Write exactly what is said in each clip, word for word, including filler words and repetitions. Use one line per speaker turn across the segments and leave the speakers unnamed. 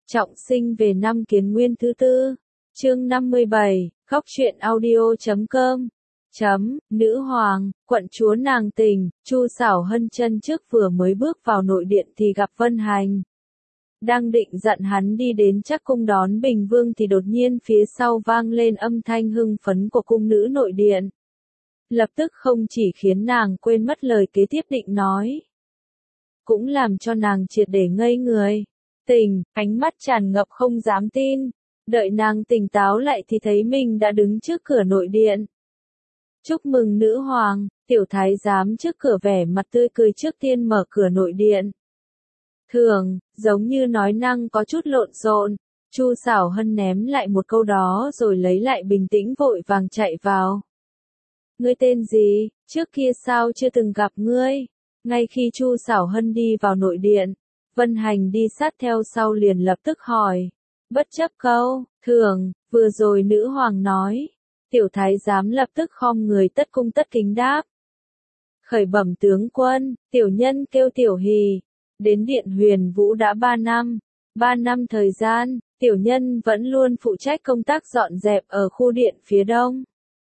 Trọng sinh về năm Kiến Nguyên thứ tư. Chương năm mươi bảy, khóc truyện audio chấm com. Chấm, nữ hoàng, quận chúa nàng tình, Chu Xảo Hân chân trước vừa mới bước vào nội điện thì gặp Vân Hành. Đang định dặn hắn đi đến chắc cung đón Bình Vương thì đột nhiên phía sau vang lên âm thanh hưng phấn của cung nữ nội điện. Lập tức không chỉ khiến nàng quên mất lời kế tiếp định nói, cũng làm cho nàng triệt để ngây người. Tình, ánh mắt tràn ngập không dám tin, đợi nàng tỉnh táo lại thì thấy mình đã đứng trước cửa nội điện. Chúc mừng nữ hoàng, tiểu thái giám trước cửa vẻ mặt tươi cười trước tiên mở cửa nội điện. Thường, giống như nói năng có chút lộn xộn, Chu Xảo Hân ném lại một câu đó rồi lấy lại bình tĩnh vội vàng chạy vào. Ngươi tên gì, trước kia sao chưa từng gặp ngươi? Ngay khi Chu Xảo Hân đi vào nội điện, Vân Hành đi sát theo sau liền lập tức hỏi. Bất chấp câu, thường, vừa rồi nữ hoàng nói. Tiểu thái giám lập tức khom người tất cung tất kính đáp. Khởi bẩm tướng quân, tiểu nhân kêu Tiểu Hì. Đến điện Huyền Vũ đã ba năm. Ba năm thời gian, tiểu nhân vẫn luôn phụ trách công tác dọn dẹp ở khu điện phía đông.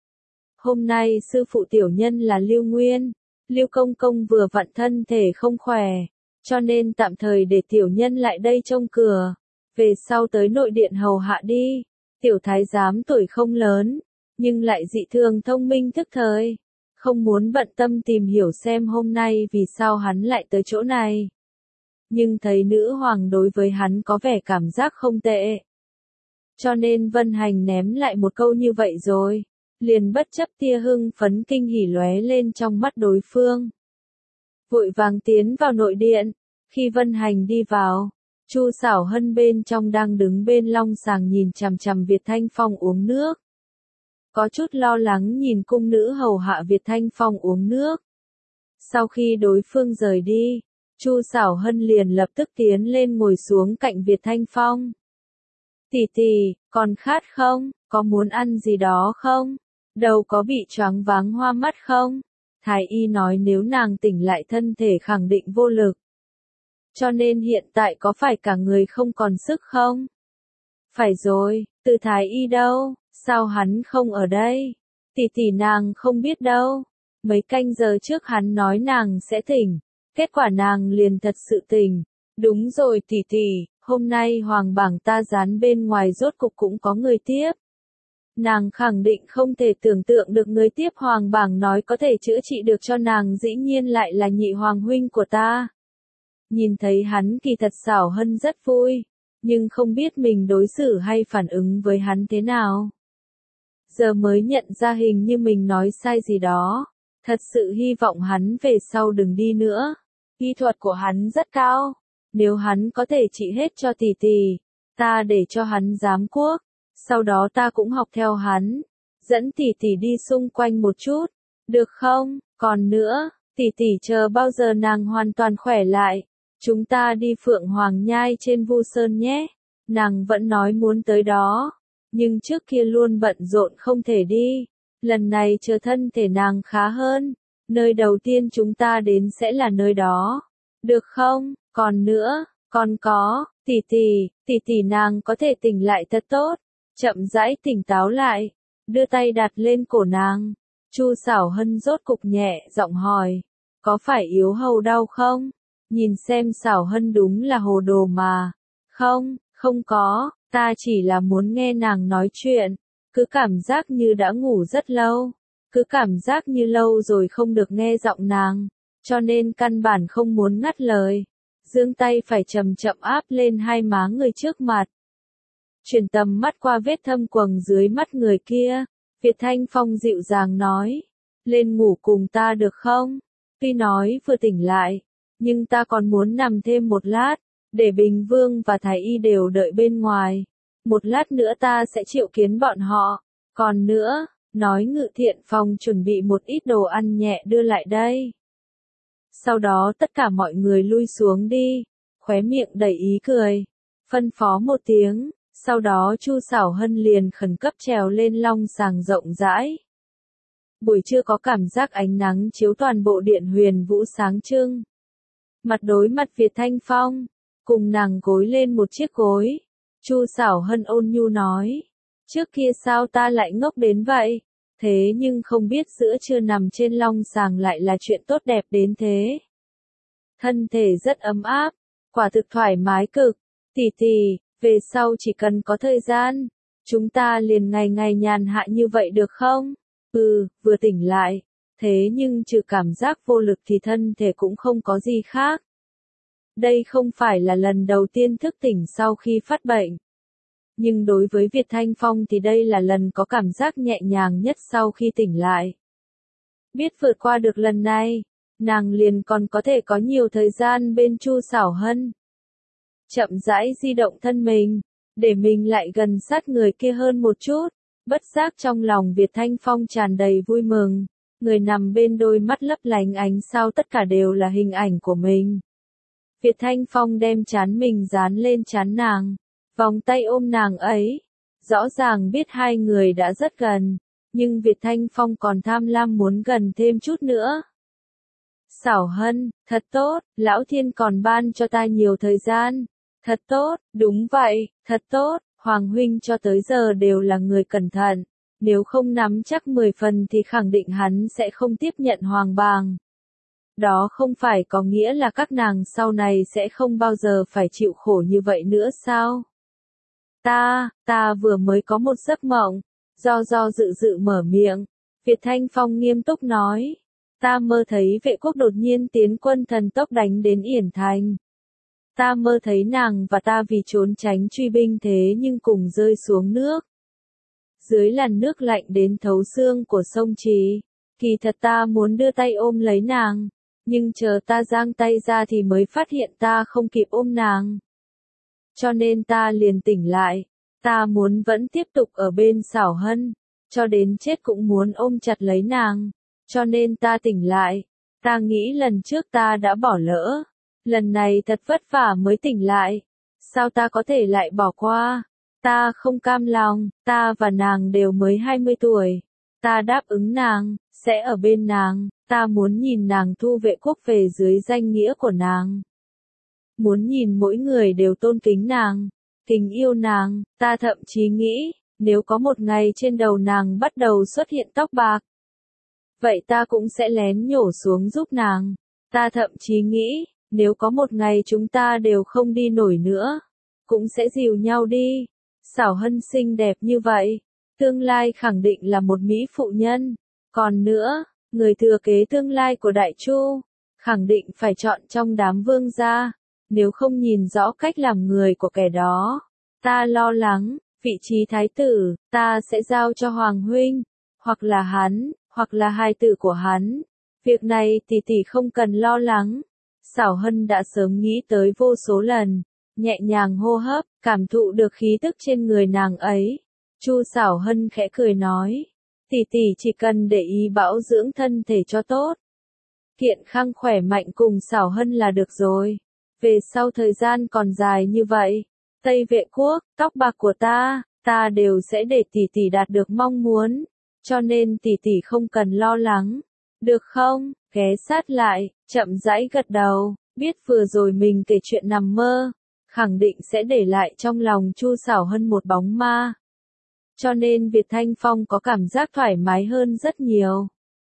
Hôm nay sư phụ tiểu nhân là Lưu Nguyên. Lưu Công Công vừa vặn thân thể không khỏe, cho nên tạm thời để tiểu nhân lại đây trông cửa. Về sau tới nội điện hầu hạ đi. Tiểu thái giám tuổi không lớn, nhưng lại dị thường thông minh thức thời. Không muốn bận tâm tìm hiểu xem hôm nay vì sao hắn lại tới chỗ này. Nhưng thấy nữ hoàng đối với hắn có vẻ cảm giác không tệ. Cho nên Vân Hành ném lại một câu như vậy rồi. Liền bất chấp tia hưng phấn kinh hỉ lóe lên trong mắt đối phương. Vội vàng tiến vào nội điện. Khi Vân Hành đi vào, Chu Xảo Hân bên trong đang đứng bên long sàng nhìn chằm chằm Việt Thanh Phong uống nước. Có chút lo lắng nhìn cung nữ hầu hạ Việt Thanh Phong uống nước. Sau khi đối phương rời đi, Chu Xảo Hân liền lập tức tiến lên ngồi xuống cạnh Việt Thanh Phong. Tỷ tỷ, còn khát không? Có muốn ăn gì đó không? Đầu có bị choáng váng hoa mắt không? Thái y nói nếu nàng tỉnh lại thân thể khẳng định vô lực. Cho nên hiện tại có phải cả người không còn sức không? Phải rồi, Từ Thái y đâu? Sao hắn không ở đây? Tỷ tỷ nàng không biết đâu. Mấy canh giờ trước hắn nói nàng sẽ tỉnh. Kết quả nàng liền thật sự tỉnh. Đúng rồi tỷ tỷ, hôm nay hoàng bảng ta dán bên ngoài rốt cục cũng có người tiếp. Nàng khẳng định không thể tưởng tượng được người tiếp hoàng bảng nói có thể chữa trị được cho nàng dĩ nhiên lại là nhị hoàng huynh của ta. Nhìn thấy hắn kỳ thật Xảo Hân rất vui, nhưng không biết mình đối xử hay phản ứng với hắn thế nào. Giờ mới nhận ra hình như mình nói sai gì đó, thật sự hy vọng hắn về sau đừng đi nữa. Y thuật của hắn rất cao, nếu hắn có thể trị hết cho tỷ tỷ, ta để cho hắn giám quốc. Sau đó ta cũng học theo hắn, dẫn tỷ tỷ đi xung quanh một chút, được không? Còn nữa, tỷ tỷ chờ bao giờ nàng hoàn toàn khỏe lại, chúng ta đi Phượng Hoàng Nhai trên Vu Sơn nhé. Nàng vẫn nói muốn tới đó, nhưng trước kia luôn bận rộn không thể đi. Lần này chờ thân thể nàng khá hơn, nơi đầu tiên chúng ta đến sẽ là nơi đó, được không? Còn nữa, còn có, tỷ tỷ, tỷ tỷ nàng có thể tỉnh lại thật tốt. Chậm rãi tỉnh táo lại, đưa tay đặt lên cổ nàng. Chu Xảo Hân rốt cục nhẹ giọng hỏi, có phải yếu hầu đau không? Nhìn xem Xảo Hân đúng là hồ đồ mà. Không, không có, ta chỉ là muốn nghe nàng nói chuyện, cứ cảm giác như đã ngủ rất lâu, cứ cảm giác như lâu rồi không được nghe giọng nàng, cho nên căn bản không muốn ngắt lời. Giương tay phải chậm chậm áp lên hai má người trước mặt. Chuyển tầm mắt qua vết thâm quầng dưới mắt người kia, Việt Thanh Phong dịu dàng nói, lên ngủ cùng ta được không? Tuy nói vừa tỉnh lại, nhưng ta còn muốn nằm thêm một lát, để Bình Vương và Thái y đều đợi bên ngoài. Một lát nữa ta sẽ triệu kiến bọn họ. Còn nữa, nói Ngự Thiện Phòng chuẩn bị một ít đồ ăn nhẹ đưa lại đây. Sau đó tất cả mọi người lui xuống đi, khóe miệng đầy ý cười, phân phó một tiếng. Sau đó Chu Xảo Hân liền khẩn cấp trèo lên long sàng rộng rãi. Buổi trưa có cảm giác ánh nắng chiếu toàn bộ điện Huyền Vũ sáng trưng. Mặt đối mặt Việt Thanh Phong, cùng nàng gối lên một chiếc gối, Chu Sảo Hân ôn nhu nói. Trước kia sao ta lại ngốc đến vậy? Thế nhưng không biết giữa trưa nằm trên long sàng lại là chuyện tốt đẹp đến thế. Thân thể rất ấm áp, quả thực thoải mái cực. Tỷ tỷ, về sau chỉ cần có thời gian, chúng ta liền ngày ngày nhàn hạ như vậy được không? Ừ, vừa tỉnh lại. Thế nhưng trừ cảm giác vô lực thì thân thể cũng không có gì khác. Đây không phải là lần đầu tiên thức tỉnh sau khi phát bệnh. Nhưng đối với Việt Thanh Phong thì đây là lần có cảm giác nhẹ nhàng nhất sau khi tỉnh lại. Biết vượt qua được lần này, nàng liền còn có thể có nhiều thời gian bên Chu Sảo Hân. Chậm rãi di động thân mình, để mình lại gần sát người kia hơn một chút. Bất giác trong lòng Việt Thanh Phong tràn đầy vui mừng. Người nằm bên đôi mắt lấp lánh ánh sao tất cả đều là hình ảnh của mình. Việt Thanh Phong đem trán mình dán lên trán nàng, vòng tay ôm nàng ấy. Rõ ràng biết hai người đã rất gần, nhưng Việt Thanh Phong còn tham lam muốn gần thêm chút nữa. Sảo Hân, thật tốt, Lão Thiên còn ban cho ta nhiều thời gian. Thật tốt, đúng vậy, thật tốt, Hoàng huynh cho tới giờ đều là người cẩn thận. Nếu không nắm chắc mười phần thì khẳng định hắn sẽ không tiếp nhận hoàng bàng. Đó không phải có nghĩa là các nàng sau này sẽ không bao giờ phải chịu khổ như vậy nữa sao? Ta, ta vừa mới có một giấc mộng. Do do dự dự mở miệng. Việt Thanh Phong nghiêm túc nói. Ta mơ thấy vệ quốc đột nhiên tiến quân thần tốc đánh đến Yển Thành. Ta mơ thấy nàng và ta vì trốn tránh truy binh thế nhưng cùng rơi xuống nước. Dưới làn nước lạnh đến thấu xương của sông Trì. Kỳ thật ta muốn đưa tay ôm lấy nàng, nhưng chờ ta giang tay ra thì mới phát hiện ta không kịp ôm nàng. Cho nên ta liền tỉnh lại, ta muốn vẫn tiếp tục ở bên Sảo Hân, cho đến chết cũng muốn ôm chặt lấy nàng, cho nên ta tỉnh lại. Ta nghĩ lần trước ta đã bỏ lỡ, lần này thật vất vả mới tỉnh lại, sao ta có thể lại bỏ qua? Ta không cam lòng, ta và nàng đều mới hai mươi tuổi. Ta đáp ứng nàng, sẽ ở bên nàng, ta muốn nhìn nàng thu vệ quốc về dưới danh nghĩa của nàng. Muốn nhìn mỗi người đều tôn kính nàng, kính yêu nàng, ta thậm chí nghĩ, nếu có một ngày trên đầu nàng bắt đầu xuất hiện tóc bạc, vậy ta cũng sẽ lén nhổ xuống giúp nàng. Ta thậm chí nghĩ, nếu có một ngày chúng ta đều không đi nổi nữa, cũng sẽ dìu nhau đi. Sảo Hân xinh đẹp như vậy, tương lai khẳng định là một mỹ phụ nhân. Còn nữa, người thừa kế tương lai của Đại Chu, khẳng định phải chọn trong đám vương gia, nếu không nhìn rõ cách làm người của kẻ đó. Ta lo lắng, vị trí thái tử, ta sẽ giao cho Hoàng huynh, hoặc là hắn, hoặc là hài tử của hắn. Việc này tỷ tỷ không cần lo lắng. Sảo Hân đã sớm nghĩ tới vô số lần. Nhẹ nhàng hô hấp, cảm thụ được khí tức trên người nàng ấy. Chu Sảo Hân khẽ cười nói. Tỷ tỷ chỉ cần để ý bảo dưỡng thân thể cho tốt. Kiện khang khỏe mạnh cùng Sảo Hân là được rồi. Về sau thời gian còn dài như vậy. Tây Vệ Quốc, tóc bạc của ta, ta đều sẽ để tỷ tỷ đạt được mong muốn. Cho nên tỷ tỷ không cần lo lắng. Được không? Ghé sát lại, chậm rãi gật đầu. Biết vừa rồi mình kể chuyện nằm mơ. Khẳng định sẽ để lại trong lòng Chu Sảo Hân một bóng ma. Cho nên Việt Thanh Phong có cảm giác thoải mái hơn rất nhiều.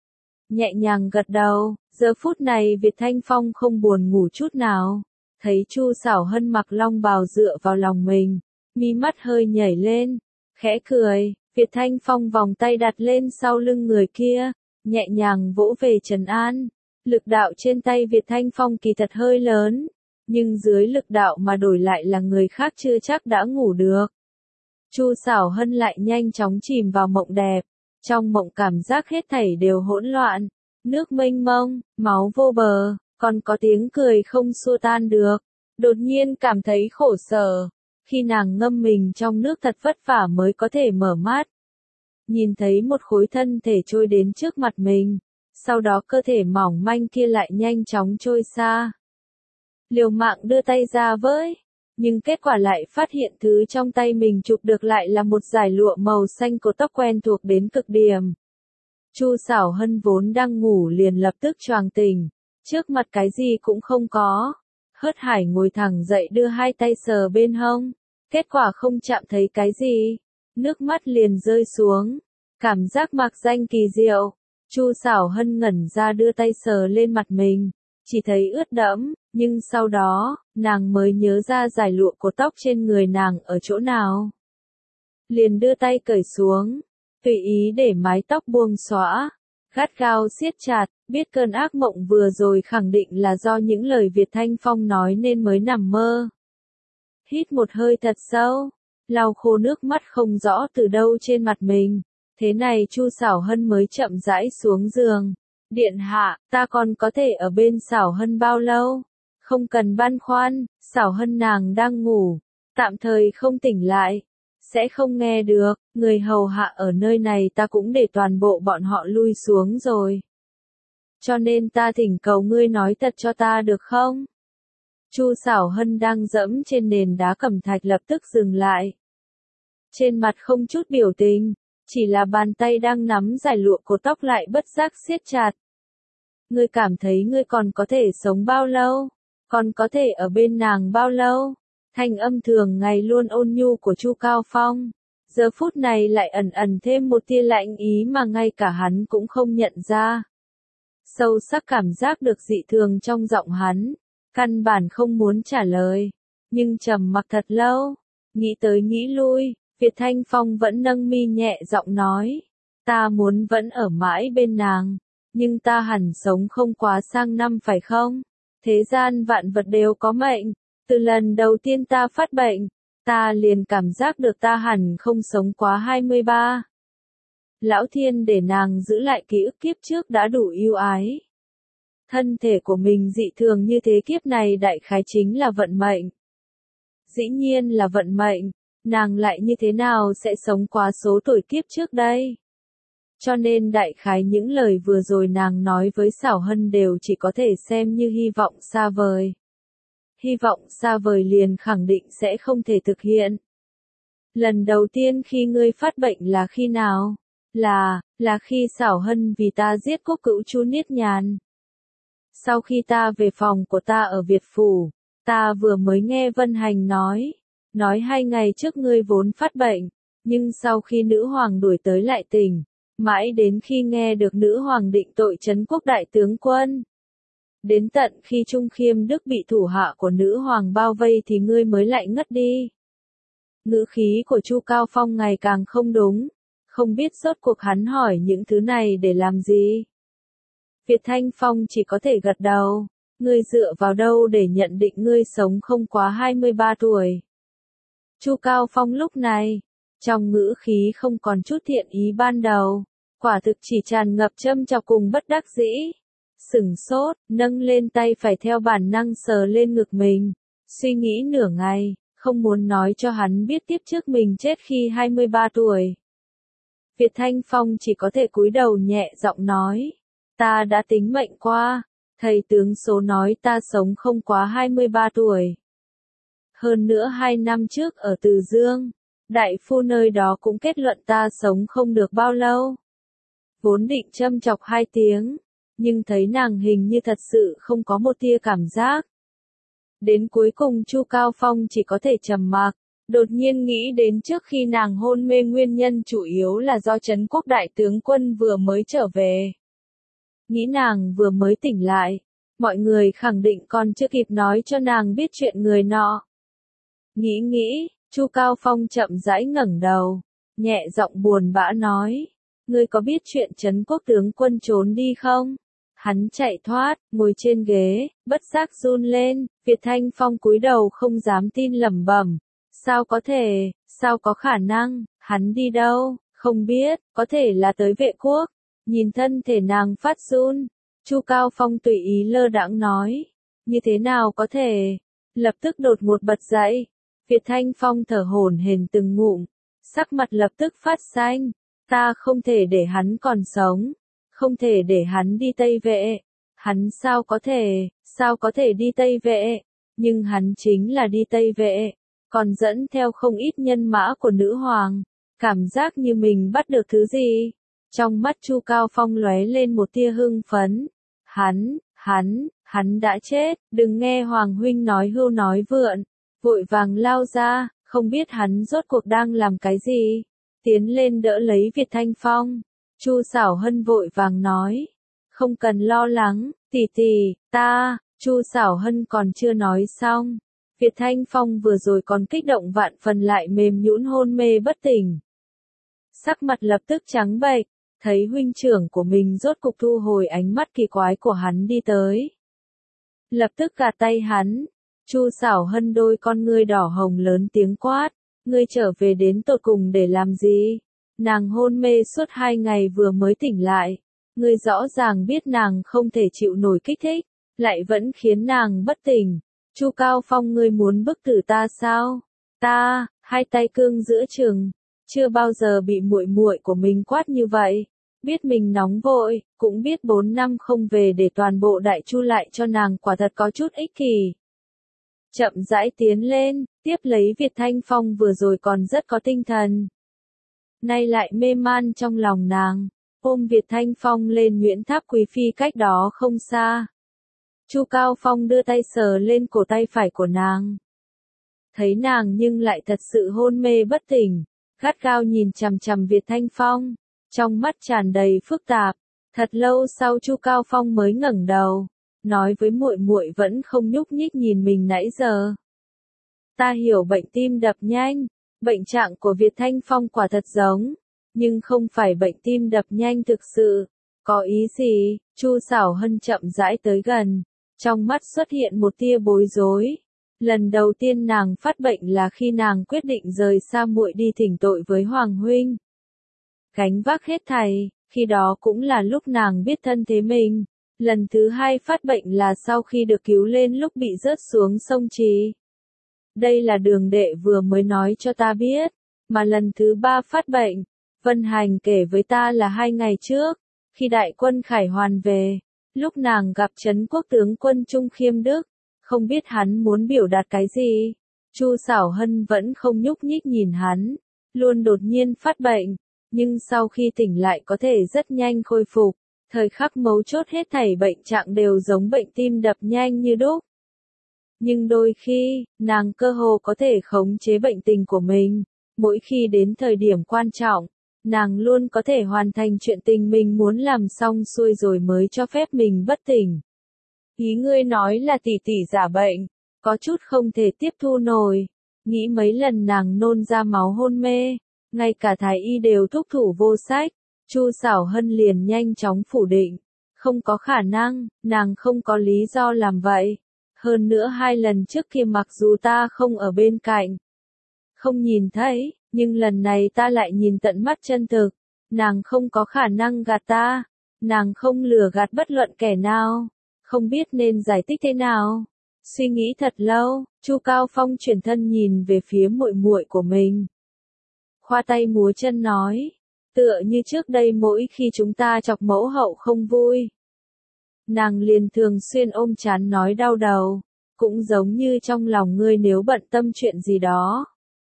Nhẹ nhàng gật đầu, giờ phút này Việt Thanh Phong không buồn ngủ chút nào. Thấy Chu Sảo Hân mặc long bào dựa vào lòng mình, mí mắt hơi nhảy lên, khẽ cười, Việt Thanh Phong vòng tay đặt lên sau lưng người kia, nhẹ nhàng vỗ về trấn an. Lực đạo trên tay Việt Thanh Phong kỳ thật hơi lớn. Nhưng dưới lực đạo mà đổi lại là người khác chưa chắc đã ngủ được. Chu Sảo Hân lại nhanh chóng chìm vào mộng đẹp. Trong mộng cảm giác hết thảy đều hỗn loạn. Nước mênh mông, máu vô bờ, còn có tiếng cười không xua tan được. Đột nhiên cảm thấy khổ sở. Khi nàng ngâm mình trong nước thật vất vả mới có thể mở mắt. Nhìn thấy một khối thân thể trôi đến trước mặt mình. Sau đó cơ thể mỏng manh kia lại nhanh chóng trôi xa. Liều mạng đưa tay ra với, nhưng kết quả lại phát hiện thứ trong tay mình chụp được lại là một dải lụa màu xanh cột tóc quen thuộc đến cực điểm. Chu Sảo Hân vốn đang ngủ liền lập tức choàng tỉnh, trước mặt cái gì cũng không có. Hớt Hải ngồi thẳng dậy đưa hai tay sờ bên hông, kết quả không chạm thấy cái gì, nước mắt liền rơi xuống, cảm giác mạc danh kỳ diệu. Chu Sảo Hân ngẩn ra đưa tay sờ lên mặt mình, chỉ thấy ướt đẫm, nhưng sau đó, nàng mới nhớ ra dải lụa của tóc trên người nàng ở chỗ nào. Liền đưa tay cởi xuống, tùy ý để mái tóc buông xõa, gắt gao siết chặt, biết cơn ác mộng vừa rồi khẳng định là do những lời Việt Thanh Phong nói nên mới nằm mơ. Hít một hơi thật sâu, lau khô nước mắt không rõ từ đâu trên mặt mình. Thế này Chu Sảo Hân mới chậm rãi xuống giường. Điện hạ, ta còn có thể ở bên Sảo Hân bao lâu? Không cần băn khoăn, Sảo Hân nàng đang ngủ, tạm thời không tỉnh lại, sẽ không nghe được, người hầu hạ ở nơi này ta cũng để toàn bộ bọn họ lui xuống rồi. Cho nên ta thỉnh cầu ngươi nói thật cho ta được không? Chu Sảo Hân đang dẫm trên nền đá cẩm thạch lập tức dừng lại. Trên mặt không chút biểu tình, chỉ là bàn tay đang nắm dải lụa của tóc lại bất giác siết chặt. Ngươi cảm thấy ngươi còn có thể sống bao lâu? Còn có thể ở bên nàng bao lâu? Thanh âm thường ngày luôn ôn nhu của Chu Cao Phong, giờ phút này lại ẩn ẩn thêm một tia lạnh ý mà ngay cả hắn cũng không nhận ra. Sâu sắc cảm giác được dị thường trong giọng hắn, căn bản không muốn trả lời, nhưng trầm mặc thật lâu, nghĩ tới nghĩ lui, Việt Thanh Phong vẫn nâng mi nhẹ giọng nói, ta muốn vẫn ở mãi bên nàng, nhưng ta hẳn sống không quá sang năm phải không? Thế gian vạn vật đều có mệnh, từ lần đầu tiên ta phát bệnh, ta liền cảm giác được ta hẳn không sống quá hai mươi ba. Lão Thiên để nàng giữ lại ký ức kiếp trước đã đủ yêu ái. Thân thể của mình dị thường như thế kiếp này đại khái chính là vận mệnh. Dĩ nhiên là vận mệnh, nàng lại như thế nào sẽ sống quá số tuổi kiếp trước đây? Cho nên đại khái những lời vừa rồi nàng nói với Sảo Hân đều chỉ có thể xem như hy vọng xa vời. Hy vọng xa vời liền khẳng định sẽ không thể thực hiện. Lần đầu tiên khi ngươi phát bệnh là khi nào? Là, là khi Sảo Hân vì ta giết quốc cữu Chu Niết Nhàn. Sau khi ta về phòng của ta ở Việt Phủ, ta vừa mới nghe Vân Hành nói, nói hai ngày trước ngươi vốn phát bệnh, nhưng sau khi nữ hoàng đuổi tới lại tỉnh, mãi đến khi nghe được nữ hoàng định tội trấn quốc đại tướng quân. Đến tận khi Trung Khiêm Đức bị thủ hạ của nữ hoàng bao vây thì ngươi mới lại ngất đi. Ngữ khí của Chu Cao Phong ngày càng không đúng, không biết rốt cuộc hắn hỏi những thứ này để làm gì. Việt Thanh Phong chỉ có thể gật đầu, ngươi dựa vào đâu để nhận định ngươi sống không quá hai mươi ba tuổi. Chu Cao Phong lúc này, trong ngữ khí không còn chút thiện ý ban đầu, quả thực chỉ tràn ngập châm chọc cùng bất đắc dĩ. Sửng sốt, nâng lên tay phải theo bản năng sờ lên ngực mình, suy nghĩ nửa ngày, không muốn nói cho hắn biết tiếp trước mình chết khi hai mươi ba tuổi. Việt Thanh Phong chỉ có thể cúi đầu nhẹ giọng nói, ta đã tính mệnh qua, thầy tướng số nói ta sống không quá hai mươi ba tuổi. Hơn nữa hai năm trước ở Từ Dương, đại phu nơi đó cũng kết luận ta sống không được bao lâu. Vốn định châm chọc hai tiếng, nhưng thấy nàng hình như thật sự không có một tia cảm giác. Đến cuối cùng Chu Cao Phong chỉ có thể trầm mặc, đột nhiên nghĩ đến trước khi nàng hôn mê nguyên nhân chủ yếu là do trấn quốc đại tướng quân vừa mới trở về. Nghĩ nàng vừa mới tỉnh lại, mọi người khẳng định còn chưa kịp nói cho nàng biết chuyện người nọ. Nghĩ nghĩ, Chu Cao Phong chậm rãi ngẩng đầu, nhẹ giọng buồn bã nói, ngươi có biết chuyện trấn quốc tướng quân trốn đi không? Hắn chạy thoát, ngồi trên ghế, bất giác run lên, Việt Thanh Phong cúi đầu không dám tin lẩm bẩm, sao có thể, sao có khả năng, hắn đi đâu, không biết, có thể là tới Vệ Quốc. Nhìn thân thể nàng phát run, Chu Cao Phong tùy ý lơ đãng nói, như thế nào có thể, lập tức đột ngột bật dậy. Việt Thanh Phong thở hổn hển từng ngụm, sắc mặt lập tức phát xanh, ta không thể để hắn còn sống, không thể để hắn đi Tây Vệ, hắn sao có thể, sao có thể đi Tây Vệ, nhưng hắn chính là đi Tây Vệ, còn dẫn theo không ít nhân mã của nữ hoàng, cảm giác như mình bắt được thứ gì. Trong mắt Chu Cao Phong lóe lên một tia hưng phấn, hắn, hắn, hắn đã chết, đừng nghe Hoàng huynh nói hưu nói vượn, vội vàng lao ra, không biết hắn rốt cuộc đang làm cái gì. Tiến lên đỡ lấy Việt Thanh Phong. Chu Sảo Hân vội vàng nói. Không cần lo lắng, tỷ tỷ, ta, Chu Sảo Hân còn chưa nói xong. Việt Thanh Phong vừa rồi còn kích động vạn phần lại mềm nhũn hôn mê bất tỉnh. Sắc mặt lập tức trắng bệch, thấy huynh trưởng của mình rốt cục thu hồi ánh mắt kỳ quái của hắn đi tới. Lập tức gạt tay hắn, Chu Sảo Hân đôi con ngươi đỏ hồng lớn tiếng quát, ngươi trở về đến tột cùng để làm gì? Nàng hôn mê suốt hai ngày vừa mới tỉnh lại, ngươi rõ ràng biết nàng không thể chịu nổi kích thích, lại vẫn khiến nàng bất tỉnh. Chu Cao Phong, ngươi muốn bức tử ta sao? Ta, hai tay cương giữa chừng, chưa bao giờ bị muội muội của mình quát như vậy. Biết mình nóng vội, cũng biết bốn năm không về để toàn bộ đại chu lại cho nàng, quả thật có chút ích kỷ. Chậm rãi tiến lên, tiếp lấy Việt Thanh Phong vừa rồi còn rất có tinh thần. Nay lại mê man trong lòng nàng, ôm Việt Thanh Phong lên Nguyễn Tháp Quý Phi cách đó không xa. Chu Cao Phong đưa tay sờ lên cổ tay phải của nàng. Thấy nàng nhưng lại thật sự hôn mê bất tỉnh, gắt gao nhìn chằm chằm Việt Thanh Phong, trong mắt tràn đầy phức tạp. Thật lâu sau Chu Cao Phong mới ngẩng đầu, nói với muội muội vẫn không nhúc nhích nhìn mình nãy giờ. Ta hiểu bệnh tim đập nhanh, bệnh trạng của Việt Thanh Phong quả thật giống, nhưng không phải bệnh tim đập nhanh thực sự. Có ý gì? Chu Sảo Hân chậm rãi tới gần, trong mắt xuất hiện một tia bối rối. Lần đầu tiên nàng phát bệnh là khi nàng quyết định rời xa muội đi thỉnh tội với Hoàng huynh. Gánh vác hết thảy, khi đó cũng là lúc nàng biết thân thế mình. Lần thứ hai phát bệnh là sau khi được cứu lên lúc bị rớt xuống sông Trì. Đây là Đường đệ vừa mới nói cho ta biết, mà lần thứ ba phát bệnh, Vân Hành kể với ta là hai ngày trước, khi đại quân Khải Hoàn về, lúc nàng gặp Trấn Quốc tướng quân Trung Khiêm Đức, không biết hắn muốn biểu đạt cái gì. Chu Sảo Hân vẫn không nhúc nhích nhìn hắn, luôn đột nhiên phát bệnh, nhưng sau khi tỉnh lại có thể rất nhanh khôi phục. Thời khắc mấu chốt hết thảy bệnh trạng đều giống bệnh tim đập nhanh như đúc. Nhưng đôi khi, nàng cơ hồ có thể khống chế bệnh tình của mình. Mỗi khi đến thời điểm quan trọng, nàng luôn có thể hoàn thành chuyện tình mình muốn làm xong xuôi rồi mới cho phép mình bất tỉnh. Ý ngươi nói là tỷ tỷ giả bệnh, có chút không thể tiếp thu nổi. Nghĩ mấy lần nàng nôn ra máu hôn mê, ngay cả thái y đều thúc thủ vô sách. Chu Sảo Hân liền nhanh chóng phủ định, không có khả năng, nàng không có lý do làm vậy. Hơn nữa hai lần trước kia mặc dù ta không ở bên cạnh, không nhìn thấy, nhưng lần này ta lại nhìn tận mắt chân thực. Nàng không có khả năng gạt ta, nàng không lừa gạt bất luận kẻ nào, không biết nên giải thích thế nào. Suy nghĩ thật lâu, Chu Cao Phong chuyển thân nhìn về phía muội muội của mình. Khoa tay múa chân nói. Tựa như trước đây mỗi khi chúng ta chọc mẫu hậu không vui, nàng liền thường xuyên ôm chán nói đau đầu, cũng giống như trong lòng ngươi nếu bận tâm chuyện gì đó,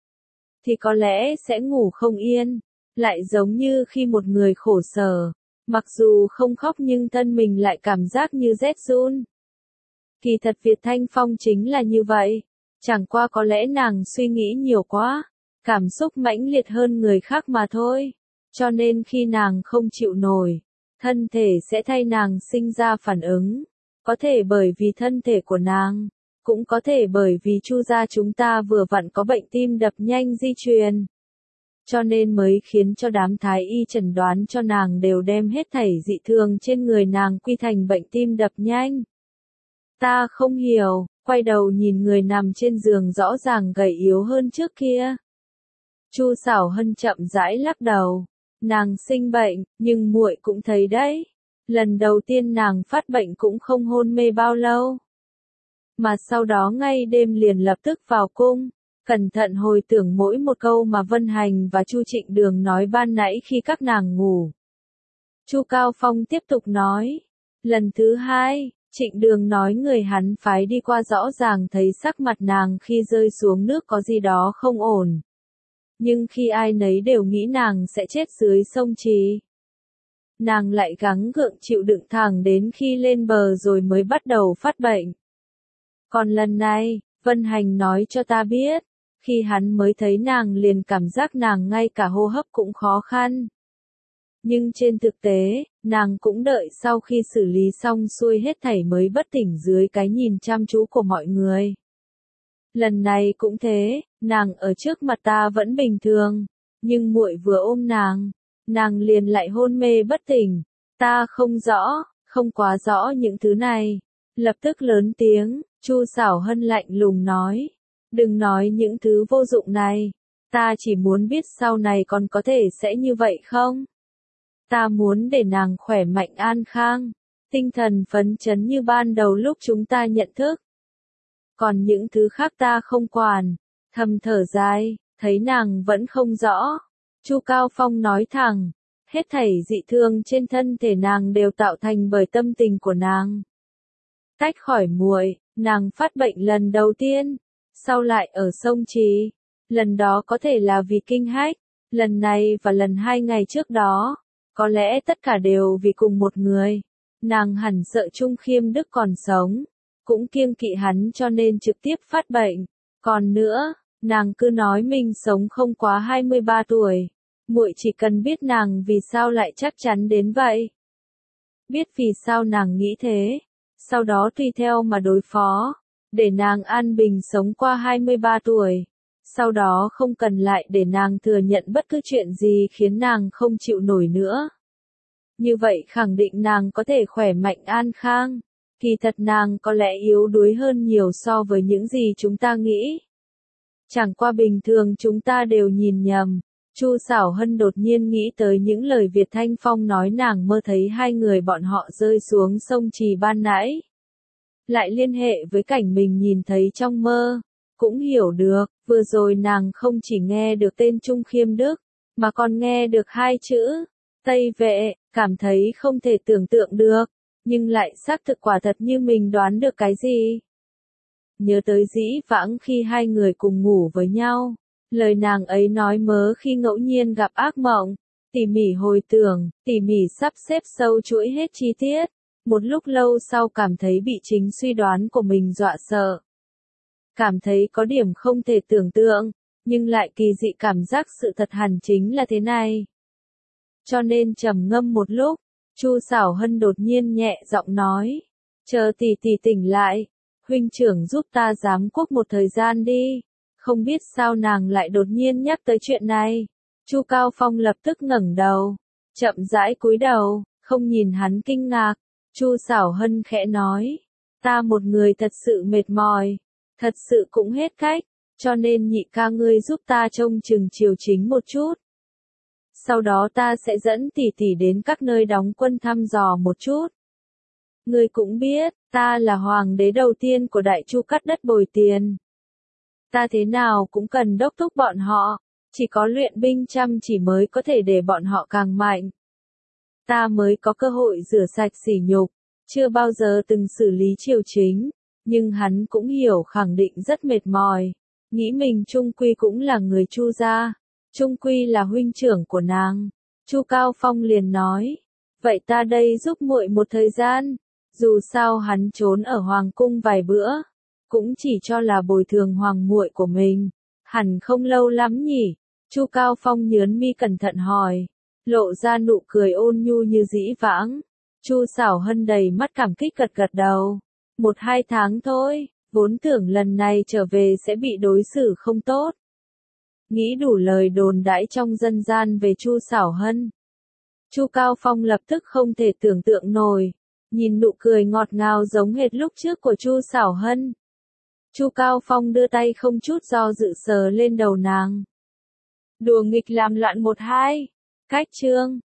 thì có lẽ sẽ ngủ không yên, lại giống như khi một người khổ sở, mặc dù không khóc nhưng thân mình lại cảm giác như rét run. Kỳ thật Việt Thanh Phong chính là như vậy, chẳng qua có lẽ nàng suy nghĩ nhiều quá, cảm xúc mãnh liệt hơn người khác mà thôi. Cho nên khi nàng không chịu nổi, thân thể sẽ thay nàng sinh ra phản ứng. Có thể bởi vì thân thể của nàng, cũng có thể bởi vì Chu gia chúng ta vừa vặn có bệnh tim đập nhanh di truyền. Cho nên mới khiến cho đám thái y chẩn đoán cho nàng đều đem hết thảy dị thường trên người nàng quy thành bệnh tim đập nhanh. Ta không hiểu, quay đầu nhìn người nằm trên giường rõ ràng gầy yếu hơn trước kia. Chu Sảo Hân chậm rãi lắc đầu. Nàng sinh bệnh, nhưng muội cũng thấy đấy. Lần đầu tiên nàng phát bệnh cũng không hôn mê bao lâu. Mà sau đó ngay đêm liền lập tức vào cung, cẩn thận hồi tưởng mỗi một câu mà Vân Hành và Chu Trịnh Đường nói ban nãy khi các nàng ngủ. Chu Cao Phong tiếp tục nói. Lần thứ hai, Trịnh Đường nói người hắn phái đi qua rõ ràng thấy sắc mặt nàng khi rơi xuống nước có gì đó không ổn. Nhưng khi ai nấy đều nghĩ nàng sẽ chết dưới sông Trì, nàng lại gắng gượng chịu đựng thẳng đến khi lên bờ rồi mới bắt đầu phát bệnh. Còn lần này, Vân Hành nói cho ta biết, Khi hắn mới thấy nàng liền cảm giác nàng ngay cả hô hấp cũng khó khăn. Nhưng trên thực tế, nàng cũng đợi sau khi xử lý xong xuôi hết thảy mới bất tỉnh dưới cái nhìn chăm chú của mọi người. Lần này cũng thế, nàng ở trước mặt ta vẫn bình thường, nhưng muội vừa ôm nàng, nàng liền lại hôn mê bất tỉnh. Ta không rõ, không quá rõ những thứ này. Lập tức lớn tiếng, Chu Sảo Hân lạnh lùng nói, đừng nói những thứ vô dụng này, ta chỉ muốn biết sau này còn có thể sẽ như vậy không? Ta muốn để nàng khỏe mạnh an khang, tinh thần phấn chấn như ban đầu lúc chúng ta nhận thức. Còn những thứ khác ta không quản. Thầm thở dài, thấy nàng vẫn không rõ. Chu Cao Phong nói thẳng, hết thảy dị thương trên thân thể nàng đều tạo thành bởi tâm tình của nàng. Tách khỏi muội, nàng phát bệnh lần đầu tiên, sau lại ở sông Trì. Lần đó có thể là vì kinh hách, lần này và lần hai ngày trước đó, có lẽ tất cả đều vì cùng một người. Nàng hẳn sợ Trung Khiêm Đức còn sống, cũng kiêng kỵ hắn cho nên trực tiếp phát bệnh. Còn nữa, nàng cứ nói mình sống không quá hai mươi ba tuổi. Muội chỉ cần biết nàng vì sao lại chắc chắn đến vậy. Biết vì sao nàng nghĩ thế, sau đó tùy theo mà đối phó, để nàng an bình sống qua hai mươi ba tuổi. Sau đó không cần lại để nàng thừa nhận bất cứ chuyện gì khiến nàng không chịu nổi nữa. Như vậy khẳng định nàng có thể khỏe mạnh an khang. Kỳ thật nàng có lẽ yếu đuối hơn nhiều so với những gì chúng ta nghĩ. Chẳng qua bình thường chúng ta đều nhìn nhầm. Chu Sảo Hân đột nhiên nghĩ tới những lời Việt Thanh Phong nói nàng mơ thấy hai người bọn họ rơi xuống sông Trì ban nãy. Lại liên hệ với cảnh mình nhìn thấy trong mơ. Cũng hiểu được, vừa rồi nàng không chỉ nghe được tên Trung Khiêm Đức, mà còn nghe được hai chữ, Tây Vệ, cảm thấy không thể tưởng tượng được, nhưng lại xác thực quả thật như mình đoán được cái gì. Nhớ tới dĩ vãng khi hai người cùng ngủ với nhau, lời nàng ấy nói mớ khi ngẫu nhiên gặp ác mộng, tỉ mỉ hồi tưởng, tỉ mỉ sắp xếp sâu chuỗi hết chi tiết, một lúc lâu sau cảm thấy bị chính suy đoán của mình dọa sợ. Cảm thấy có điểm không thể tưởng tượng, nhưng lại kỳ dị cảm giác sự thật hẳn chính là thế này. Cho nên trầm ngâm một lúc, Chu Sảo Hân đột nhiên nhẹ giọng nói, chờ tỷ tỷ tỉnh lại, huynh trưởng giúp ta giám quốc một thời gian đi. Không biết sao nàng lại đột nhiên nhắc tới chuyện này. Chu Cao Phong lập tức ngẩng đầu, chậm rãi cúi đầu, không nhìn hắn kinh ngạc. Chu Sảo Hân khẽ nói, ta một người thật sự mệt mỏi, thật sự cũng hết cách, cho nên nhị ca ngươi giúp ta trông chừng chiều chính một chút. Sau đó ta sẽ dẫn tỷ tỷ đến các nơi đóng quân thăm dò một chút. Ngươi cũng biết, ta là hoàng đế đầu tiên của Đại Chu cắt đất bồi tiền. Ta thế nào cũng cần đốc thúc bọn họ, chỉ có luyện binh chăm chỉ mới có thể để bọn họ càng mạnh. Ta mới có cơ hội rửa sạch sỉ nhục, chưa bao giờ từng xử lý triều chính, nhưng hắn cũng hiểu khẳng định rất mệt mỏi, nghĩ mình trung quy cũng là người Chu gia, trung quy là huynh trưởng của nàng. Chu Cao Phong liền nói, vậy ta đây giúp muội một thời gian, dù sao hắn trốn ở hoàng cung vài bữa, cũng chỉ cho là bồi thường hoàng muội của mình, hẳn không lâu lắm nhỉ. Chu Cao Phong nhớn mi cẩn thận hỏi, lộ ra nụ cười ôn nhu như dĩ vãng. Chu Sảo Hân đầy mắt cảm kích gật gật đầu, một hai tháng thôi, vốn tưởng lần này trở về sẽ bị đối xử không tốt. Nghĩ đủ lời đồn đãi trong dân gian về Chu Sảo Hân. Chu Cao Phong lập tức không thể tưởng tượng nổi, nhìn nụ cười ngọt ngào giống hệt lúc trước của Chu Sảo Hân. Chu Cao Phong đưa tay không chút do dự sờ lên đầu nàng. Đùa nghịch làm loạn một hai. Cách chương